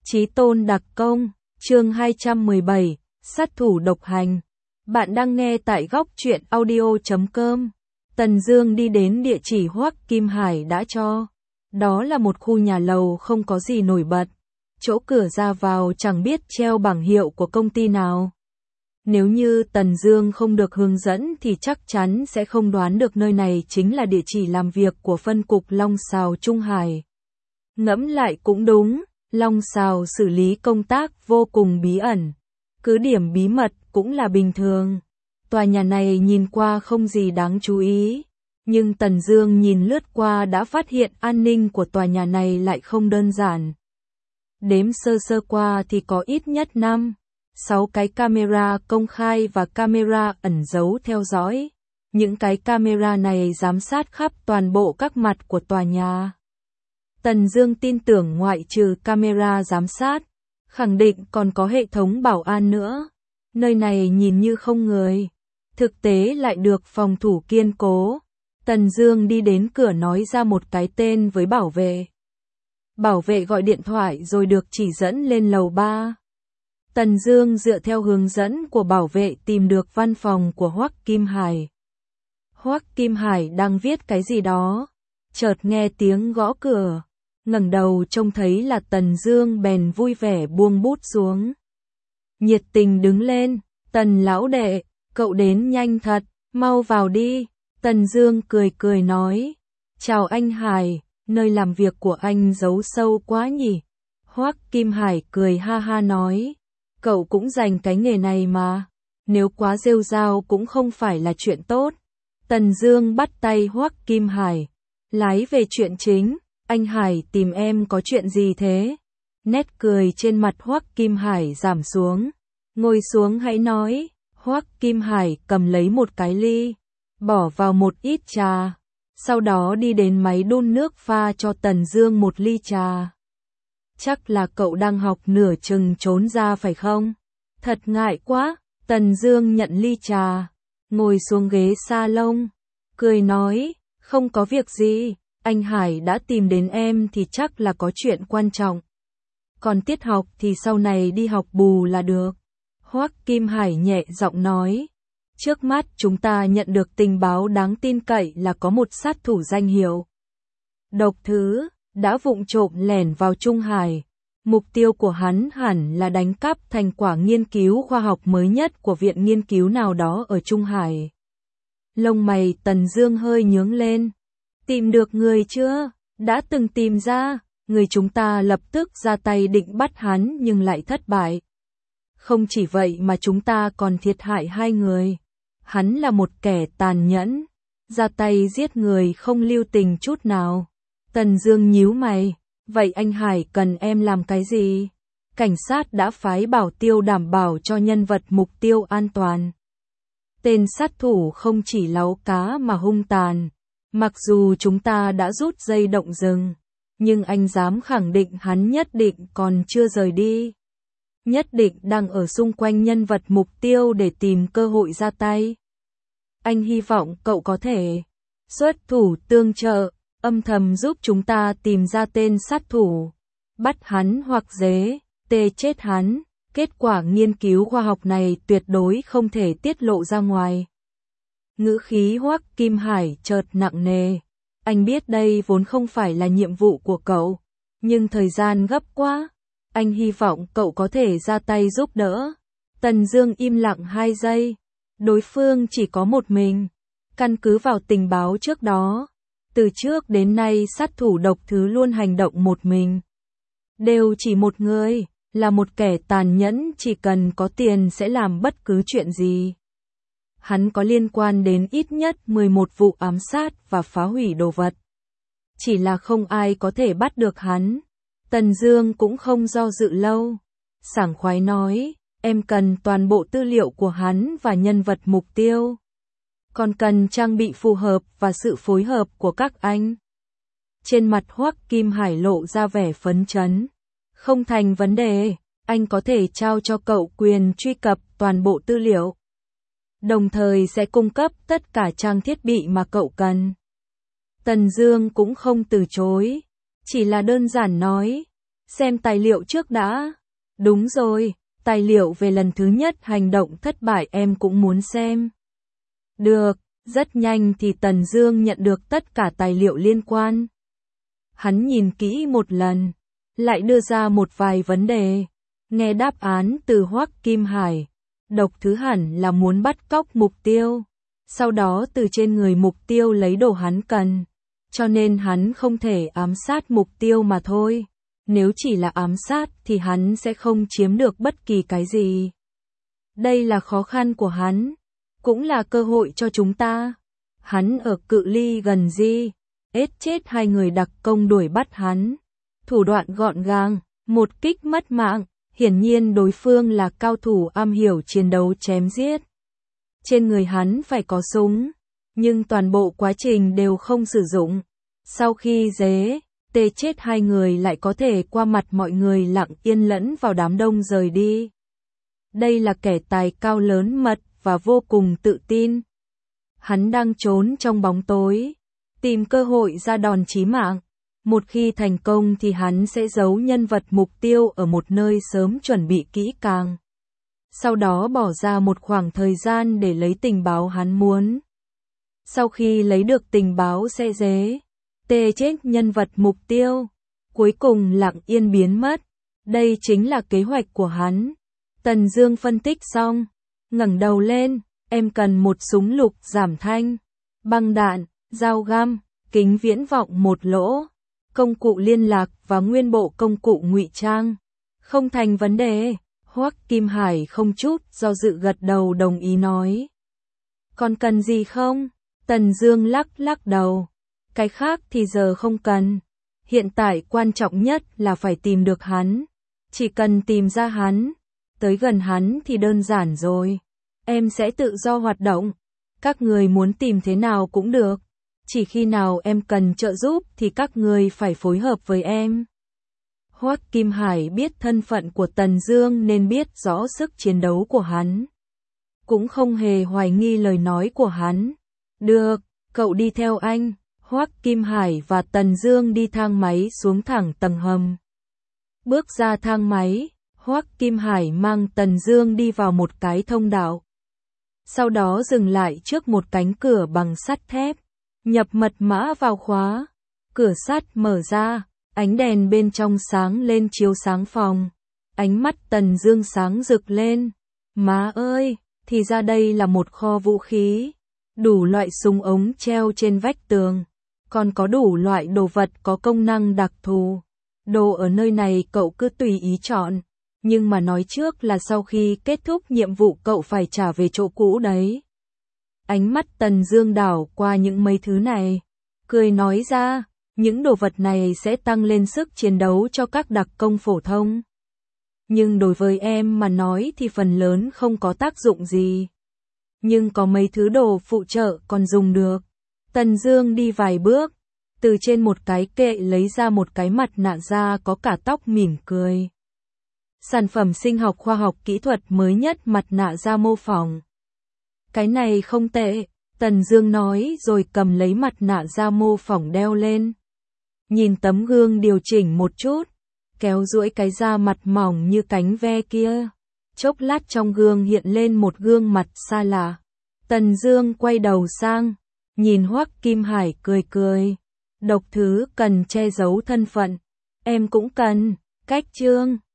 Chí tôn đặc công, chương 217, sát thủ độc hành. Bạn đang nghe tại góc truyện audio.com. Tần Dương đi đến địa chỉ Hoắc Kim Hải đã cho. Đó là một khu nhà lầu không có gì nổi bật. Chỗ cửa ra vào chẳng biết treo bảng hiệu của công ty nào. Nếu như Tần Dương không được hướng dẫn thì chắc chắn sẽ không đoán được nơi này chính là địa chỉ làm việc của phân cục Long Sào Trung Hải. Ngẫm lại cũng đúng, Long Sào xử lý công tác vô cùng bí ẩn. Cứ điểm bí mật cũng là bình thường. Tòa nhà này nhìn qua không gì đáng chú ý. Nhưng Tần Dương nhìn lướt qua đã phát hiện an ninh của tòa nhà này lại không đơn giản. Đếm sơ sơ qua thì có ít nhất 6 cái camera công khai và camera ẩn giấu theo dõi. Những cái camera này giám sát khắp toàn bộ các mặt của tòa nhà. Tần Dương tin tưởng ngoại trừ camera giám sát, khẳng định còn có hệ thống bảo an nữa. Nơi này nhìn như không người, thực tế lại được phòng thủ kiên cố. Tần Dương đi đến cửa nói ra một cái tên với bảo vệ. Bảo vệ gọi điện thoại rồi được chỉ dẫn lên lầu 3. Tần Dương dựa theo hướng dẫn của bảo vệ tìm được văn phòng của Hoắc Kim Hải. Hoắc Kim Hải đang viết cái gì đó, chợt nghe tiếng gõ cửa, ngẩng đầu trông thấy là Tần Dương bèn vui vẻ buông bút xuống. Nhiệt tình đứng lên, "Tần lão đệ, cậu đến nhanh thật, mau vào đi." Tần Dương cười cười nói, "Chào anh Hải, nơi làm việc của anh giấu sâu quá nhỉ?" Hoắc Kim Hải cười ha ha nói, "Cậu cũng dành cái nghề này mà, nếu quá rêu rao cũng không phải là chuyện tốt." Tần Dương bắt tay Hoắc Kim Hải, lái về chuyện chính, "Anh Hải tìm em có chuyện gì thế?" Nét cười trên mặt Hoắc Kim Hải giảm xuống, "Ngồi xuống hãy nói." Hoắc Kim Hải cầm lấy một cái ly, bỏ vào một ít trà, sau đó đi đến máy đun nước pha cho Tần Dương một ly trà. "Chắc là cậu đang học nửa chừng trốn ra phải không? Thật ngại quá." Tần Dương nhận ly trà, ngồi xuống ghế salon, cười nói, "Không có việc gì, anh Hải đã tìm đến em thì chắc là có chuyện quan trọng. Còn tiết học thì sau này đi học bù là được." Hoắc Kim Hải nhẹ giọng nói, "Trước mắt chúng ta nhận được tình báo đáng tin cậy là có một sát thủ danh hiệu Độc Thứ đã vụng trộm lẻn vào Trung Hải. Mục tiêu của hắn hẳn là đánh cắp thành quả nghiên cứu khoa học mới nhất của viện nghiên cứu nào đó ở Trung Hải." Lông mày Tần Dương hơi nhướng lên. "Tìm được người chưa?" "Đã từng tìm ra, người chúng ta lập tức ra tay định bắt hắn nhưng lại thất bại. Không chỉ vậy mà chúng ta còn thiệt hại 2 người. Hắn là một kẻ tàn nhẫn, ra tay giết người không lưu tình chút nào." Tần Dương nhíu mày, "Vậy anh Hải cần em làm cái gì?" "Cảnh sát đã phái bảo tiêu đảm bảo cho nhân vật mục tiêu an toàn. Tên sát thủ không chỉ láu cá mà hung tàn. Mặc dù chúng ta đã rút dây động rừng, nhưng anh dám khẳng định hắn nhất định còn chưa rời đi. Nhất định đang ở xung quanh nhân vật mục tiêu để tìm cơ hội ra tay. Anh hy vọng cậu có thể xuất thủ tương trợ, âm thầm giúp chúng ta tìm ra tên sát thủ, bắt hắn hoặc tê chết hắn. Kết quả nghiên cứu khoa học này tuyệt đối không thể tiết lộ ra ngoài." Ngữ khí Hoắc Kim Hải chợt nặng nề. "Anh biết đây vốn không phải là nhiệm vụ của cậu, nhưng thời gian gấp quá. Anh hy vọng cậu có thể ra tay giúp đỡ." Tần Dương im lặng 2 giây. Đối phương chỉ có một mình. Căn cứ vào tình báo trước đó, từ trước đến nay sát thủ Độc Thứ luôn hành động một mình. Đều chỉ một người, là một kẻ tàn nhẫn chỉ cần có tiền sẽ làm bất cứ chuyện gì. Hắn có liên quan đến ít nhất 11 vụ ám sát và phá hủy đồ vật. Chỉ là không ai có thể bắt được hắn." Tần Dương cũng không do dự lâu, sảng khoái nói, "Em cần toàn bộ tư liệu của hắn và nhân vật mục tiêu. Còn cần trang bị phù hợp và sự phối hợp của các anh." Trên mặt Hoắc Kim Hải lộ ra vẻ phấn chấn. "Không thành vấn đề, anh có thể trao cho cậu quyền truy cập toàn bộ tư liệu. Đồng thời sẽ cung cấp tất cả trang thiết bị mà cậu cần." Tần Dương cũng không từ chối, chỉ là đơn giản nói, Xem tài liệu trước đã. Đúng rồi, tài liệu về lần thứ nhất hành động thất bại em cũng muốn xem. Được, rất nhanh thì Tần Dương nhận được tất cả tài liệu liên quan. Hắn nhìn kỹ một lần, lại đưa ra một vài vấn đề. Nghe đáp án từ Hoắc Kim Hải, độc thứ hẳn là muốn bắt cóc mục tiêu, sau đó từ trên người mục tiêu lấy đồ hắn cần, cho nên hắn không thể ám sát mục tiêu mà thôi. Nếu chỉ là ám sát thì hắn sẽ không chiếm được bất kỳ cái gì. Đây là khó khăn của hắn, cũng là cơ hội cho chúng ta. Hắn ở cự ly gần giết chết hai người đặc công đuổi bắt hắn. Thủ đoạn gọn gàng, một kích mất mạng, hiển nhiên đối phương là cao thủ am hiểu chiến đấu chém giết. Trên người hắn phải có súng, nhưng toàn bộ quá trình đều không sử dụng. Sau khi tê chết hai người lại có thể qua mặt mọi người lặng yên lẫn vào đám đông rời đi. Đây là kẻ tài cao lớn mật và vô cùng tự tin. Hắn đang trốn trong bóng tối, tìm cơ hội ra đòn chí mạng. Một khi thành công thì hắn sẽ giấu nhân vật mục tiêu ở một nơi sớm chuẩn bị kỹ càng. Sau đó bỏ ra một khoảng thời gian để lấy tình báo hắn muốn. Sau khi lấy được tình báo sẽ tê chết nhân vật mục tiêu, cuối cùng lặng yên biến mất. Đây chính là kế hoạch của hắn. Tần Dương phân tích xong, ngẩng đầu lên, em cần một súng lục giảm thanh, băng đạn, dao găm, kính viễn vọng một lỗ, công cụ liên lạc và nguyên bộ công cụ ngụy trang. Không thành vấn đề. Hoắc Kim Hải không chút do dự gật đầu đồng ý nói. Còn cần gì không? Tần Dương lắc đầu. Cái khác thì giờ không cần. Hiện tại quan trọng nhất là phải tìm được hắn. Chỉ cần tìm ra hắn, tới gần hắn thì đơn giản rồi. Em sẽ tự do hoạt động. Các người muốn tìm thế nào cũng được. Chỉ khi nào em cần trợ giúp thì các người phải phối hợp với em. Hoắc Kim Hải biết thân phận của Tần Dương nên biết rõ sức chiến đấu của hắn. Cũng không hề hoài nghi lời nói của hắn. Được, cậu đi theo anh. Hoắc Kim Hải và Tần Dương đi thang máy xuống thẳng tầng hầm. Bước ra thang máy, Hoắc Kim Hải mang Tần Dương đi vào một cái thông đạo. Sau đó dừng lại trước một cánh cửa bằng sắt thép, nhập mật mã vào khóa. Cửa sắt mở ra, ánh đèn bên trong sáng lên chiếu sáng phòng. Ánh mắt Tần Dương sáng rực lên. Má ơi, thì ra đây là một kho vũ khí. Đủ loại súng ống treo trên vách tường. Còn có đủ loại đồ vật có công năng đặc thù. Đồ ở nơi này cậu cứ tùy ý chọn. Nhưng mà nói trước là sau khi kết thúc nhiệm vụ cậu phải trả về chỗ cũ đấy. Ánh mắt Tần Dương đảo qua những mấy thứ này, cười nói ra, những đồ vật này sẽ tăng lên sức chiến đấu cho các đặc công phổ thông. Nhưng đối với em mà nói thì phần lớn không có tác dụng gì. Nhưng có mấy thứ đồ phụ trợ còn dùng được. Tần Dương đi vài bước, từ trên một cái kệ lấy ra một cái mặt nạ da có cả tóc mỉm cười. Sản phẩm sinh học khoa học kỹ thuật mới nhất mặt nạ da mô phỏng. Cái này không tệ, Tần Dương nói rồi cầm lấy mặt nạ da mô phỏng đeo lên. Nhìn tấm gương điều chỉnh một chút, kéo duỗi cái da mặt mỏng như cánh ve kia. Chốc lát trong gương hiện lên một gương mặt xa lạ. Tần Dương quay đầu sang, nhìn Hoắc Kim Hải cười cười. Độc thứ cần che giấu thân phận, em cũng cần. Cách chương